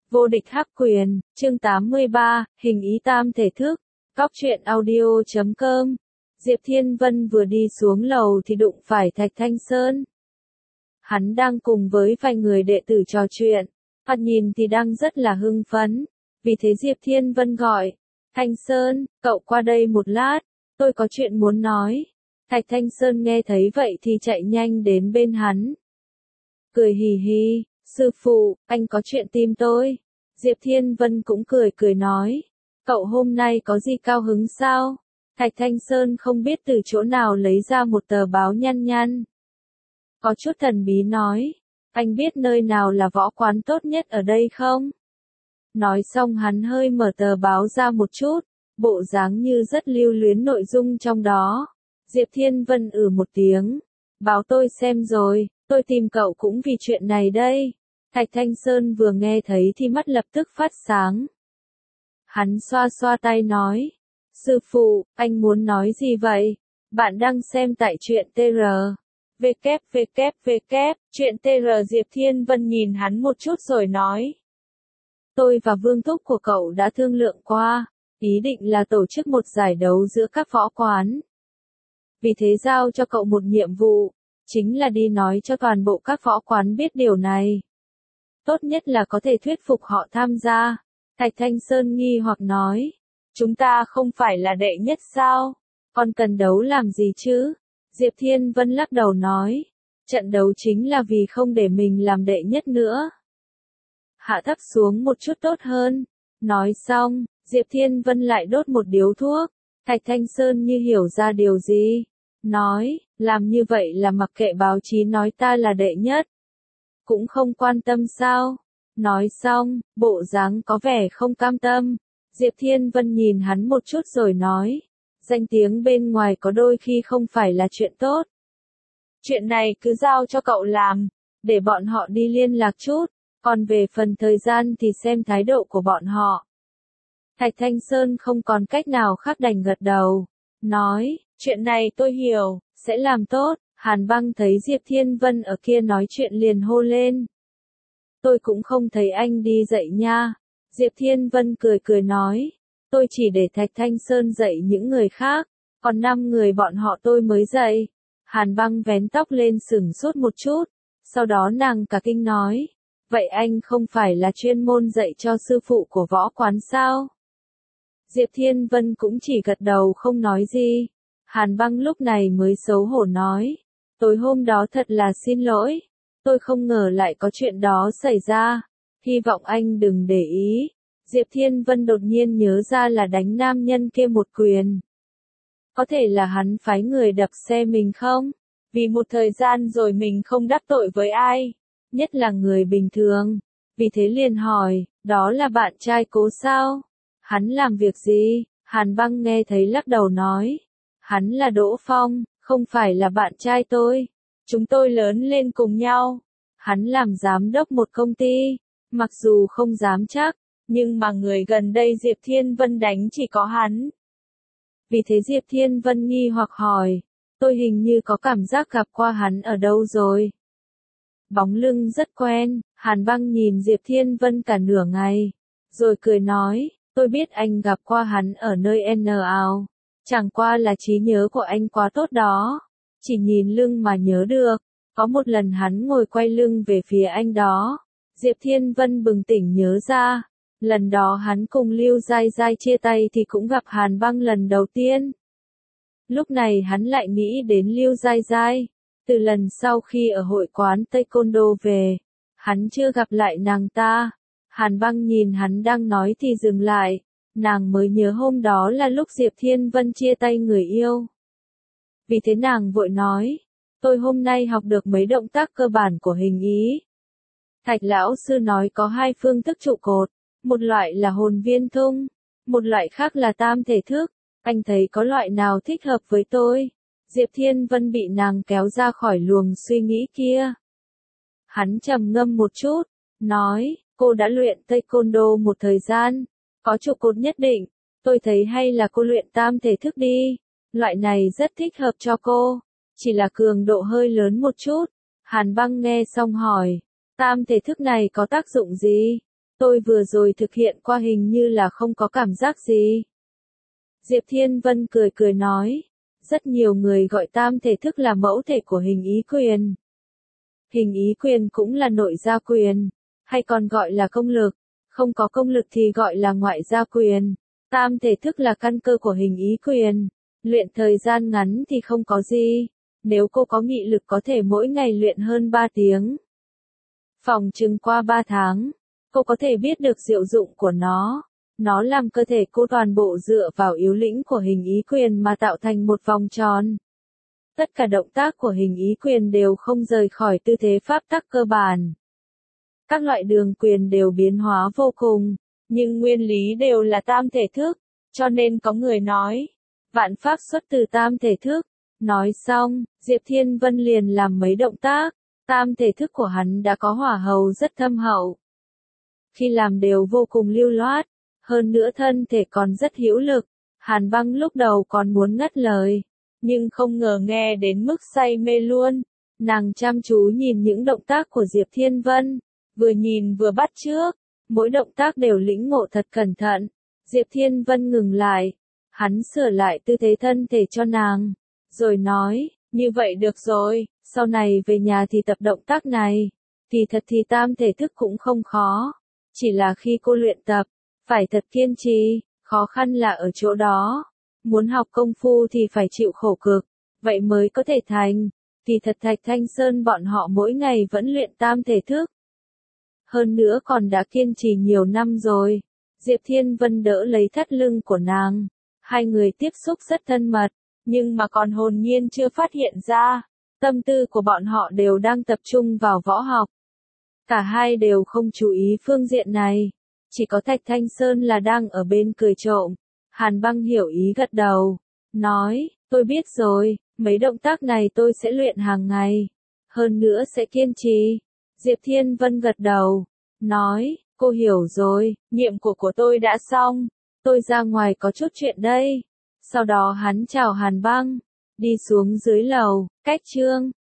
Vô địch hắc quyền, chương 83, hình ý tam thể thức, Cóc truyện audio.com. Diệp Thiên Vân vừa đi xuống lầu thì đụng phải Thạch Thanh Sơn. Hắn đang cùng với vài người đệ tử trò chuyện, thoạt nhìn thì đang rất là hưng phấn. Vì thế Diệp Thiên Vân gọi, Thanh Sơn, cậu qua đây một lát, tôi có chuyện muốn nói. Thạch Thanh Sơn nghe thấy vậy thì chạy nhanh đến bên hắn. Cười hì hì, sư phụ, anh có chuyện tìm tôi. Diệp Thiên Vân cũng cười nói, cậu hôm nay có gì cao hứng sao? Thạch Thanh Sơn không biết từ chỗ nào lấy ra một tờ báo nhăn. Có chút thần bí nói, anh biết nơi nào là võ quán tốt nhất ở đây không? Nói xong hắn hơi mở tờ báo ra một chút, bộ dáng như rất lưu luyến nội dung trong đó. Diệp Thiên Vân một tiếng, báo tôi xem rồi, tôi tìm cậu cũng vì chuyện này đây. Thạch Thanh Sơn vừa nghe thấy thì mắt lập tức phát sáng. Hắn xoa tay nói, sư phụ, anh muốn nói gì vậy? Bạn đang xem tại truyện TR. Truyện TR. Diệp Thiên Vân nhìn hắn một chút rồi nói. Tôi và Vương Thúc của cậu đã thương lượng qua, ý định là tổ chức một giải đấu giữa các võ quán. Vì thế giao cho cậu một nhiệm vụ, chính là đi nói cho toàn bộ các võ quán biết điều này. Tốt nhất là có thể thuyết phục họ tham gia. Thạch Thanh Sơn nghi hoặc nói, chúng ta không phải là đệ nhất sao? Còn cần đấu làm gì chứ? Diệp Thiên Vân lắc đầu nói, trận đấu chính là vì không để mình làm đệ nhất nữa. Hạ thấp xuống một chút tốt hơn. Nói xong, Diệp Thiên Vân lại đốt một điếu thuốc. Thạch Thanh Sơn như hiểu ra điều gì. Nói, làm như vậy là mặc kệ báo chí nói ta là đệ nhất. Cũng không quan tâm sao? Nói xong, bộ dáng có vẻ không cam tâm. Diệp Thiên Vân nhìn hắn một chút rồi nói, danh tiếng bên ngoài có đôi khi không phải là chuyện tốt. Chuyện này cứ giao cho cậu làm, để bọn họ đi liên lạc chút, còn về phần thời gian thì xem thái độ của bọn họ. Thạch Thanh Sơn không còn cách nào khác đành gật đầu, nói, chuyện này tôi hiểu, sẽ làm tốt. Hàn Băng thấy Diệp Thiên Vân ở kia nói chuyện liền hô lên. Tôi cũng không thấy anh đi dạy nha. Diệp Thiên Vân cười nói, tôi chỉ để Thạch Thanh Sơn dạy những người khác, còn 5 người bọn họ tôi mới dạy. Hàn Băng vén tóc lên sửng sốt một chút, sau đó nàng cả kinh nói, vậy anh không phải là chuyên môn dạy cho sư phụ của võ quán sao? Diệp Thiên Vân cũng chỉ gật đầu không nói gì. Hàn Băng lúc này mới xấu hổ nói, tối hôm đó thật là xin lỗi, tôi không ngờ lại có chuyện đó xảy ra, hy vọng anh đừng để ý. Diệp Thiên Vân đột nhiên nhớ ra là đánh nam nhân kia một quyền. Có thể là hắn phái người đập xe mình không? Vì một thời gian rồi mình không đắc tội với ai, nhất là người bình thường. Vì thế liền hỏi, đó là bạn trai Cố sao? Hắn làm việc gì? Hàn Băng nghe thấy lắc đầu nói, hắn là Đỗ Phong, không phải là bạn trai tôi. Chúng tôi lớn lên cùng nhau. Hắn làm giám đốc một công ty, mặc dù không dám chắc, nhưng mà người gần đây Diệp Thiên Vân đánh chỉ có hắn. Vì thế Diệp Thiên Vân nghi hoặc hỏi, tôi hình như có cảm giác gặp qua hắn ở đâu rồi. Bóng lưng rất quen. Hàn Băng nhìn Diệp Thiên Vân cả nửa ngày, rồi cười nói, tôi biết anh gặp qua hắn ở nơi nào. Chẳng qua là trí nhớ của anh quá tốt đó, chỉ nhìn lưng mà nhớ được. Có một lần hắn ngồi quay lưng về phía anh đó. Diệp Thiên Vân bừng tỉnh nhớ ra, lần đó hắn cùng Lưu Giai Giai chia tay thì cũng gặp Hàn Băng lần đầu tiên. Lúc này hắn lại nghĩ đến Lưu Giai Giai. Từ lần sau khi ở hội quán Taekwondo về, hắn chưa gặp lại nàng ta. Hàn Băng nhìn hắn đang nói thì dừng lại, nàng mới nhớ hôm đó là lúc Diệp Thiên Vân chia tay người yêu. Vì thế nàng vội nói, tôi hôm nay học được mấy động tác cơ bản của hình ý. Thạch lão sư nói có 2 phương thức trụ cột, một loại là hồn viên thung, một loại khác là tam thể thức. Anh thấy có loại nào thích hợp với tôi? Diệp Thiên Vân bị nàng kéo ra khỏi luồng suy nghĩ kia. Hắn trầm ngâm một chút, nói, cô đã luyện Taekwondo một thời gian, có trụ cột nhất định, tôi thấy hay là cô luyện tam thể thức đi, loại này rất thích hợp cho cô, chỉ là cường độ hơi lớn một chút. Hàn Băng nghe xong hỏi, tam thể thức này có tác dụng gì? Tôi vừa rồi thực hiện qua hình như là không có cảm giác gì. Diệp Thiên Vân cười cười nói. Rất nhiều người gọi tam thể thức là mẫu thể của hình ý quyền. Hình ý quyền cũng là nội gia quyền, hay còn gọi là công lực. Không có công lực thì gọi là ngoại gia quyền. Tam thể thức là căn cơ của hình ý quyền. Luyện thời gian ngắn thì không có gì. Nếu cô có nghị lực có thể mỗi ngày luyện hơn 3 tiếng. Phòng chừng qua 3 tháng, cô có thể biết được diệu dụng của nó. Nó làm cơ thể cô toàn bộ dựa vào yếu lĩnh của hình ý quyền mà tạo thành một vòng tròn. Tất cả động tác của hình ý quyền đều không rời khỏi tư thế pháp tắc cơ bản. Các loại đường quyền đều biến hóa vô cùng, nhưng nguyên lý đều là tam thể thức, cho nên có người nói, vạn pháp xuất từ tam thể thức. Nói xong, Diệp Thiên Vân liền làm mấy động tác, tam thể thức của hắn đã có hỏa hầu rất thâm hậu. Khi làm đều vô cùng lưu loát, hơn nữa thân thể còn rất hữu lực, Hàn Băng lúc đầu còn muốn ngắt lời, nhưng không ngờ nghe đến mức say mê luôn. Nàng chăm chú nhìn những động tác của Diệp Thiên Vân, vừa nhìn vừa bắt chước, mỗi động tác đều lĩnh ngộ thật cẩn thận. Diệp Thiên Vân ngừng lại, hắn sửa lại tư thế thân thể cho nàng, rồi nói, như vậy được rồi, sau này về nhà thì tập động tác này. Thì thật thì tam thể thức cũng không khó, chỉ là khi cô luyện tập, phải thật kiên trì, khó khăn là ở chỗ đó. Muốn học công phu thì phải chịu khổ cực, vậy mới có thể thành. Thì thật Thạch Thanh Sơn bọn họ mỗi ngày vẫn luyện tam thể thức. Hơn nữa còn đã kiên trì nhiều năm rồi. Diệp Thiên Vân đỡ lấy thắt lưng của nàng. Hai người tiếp xúc rất thân mật, nhưng mà còn hồn nhiên chưa phát hiện ra. Tâm tư của bọn họ đều đang tập trung vào võ học. Cả hai đều không chú ý phương diện này. Chỉ có Thạch Thanh Sơn là đang ở bên cười trộm. Hàn Băng hiểu ý gật đầu. Nói, tôi biết rồi, mấy động tác này tôi sẽ luyện hàng ngày. Hơn nữa sẽ kiên trì. Diệp Thiên Vân gật đầu. Nói, cô hiểu rồi, nhiệm vụ của tôi đã xong. Tôi ra ngoài có chút chuyện đây. Sau đó hắn chào Hàn Băng. Đi xuống dưới lầu, cách chương.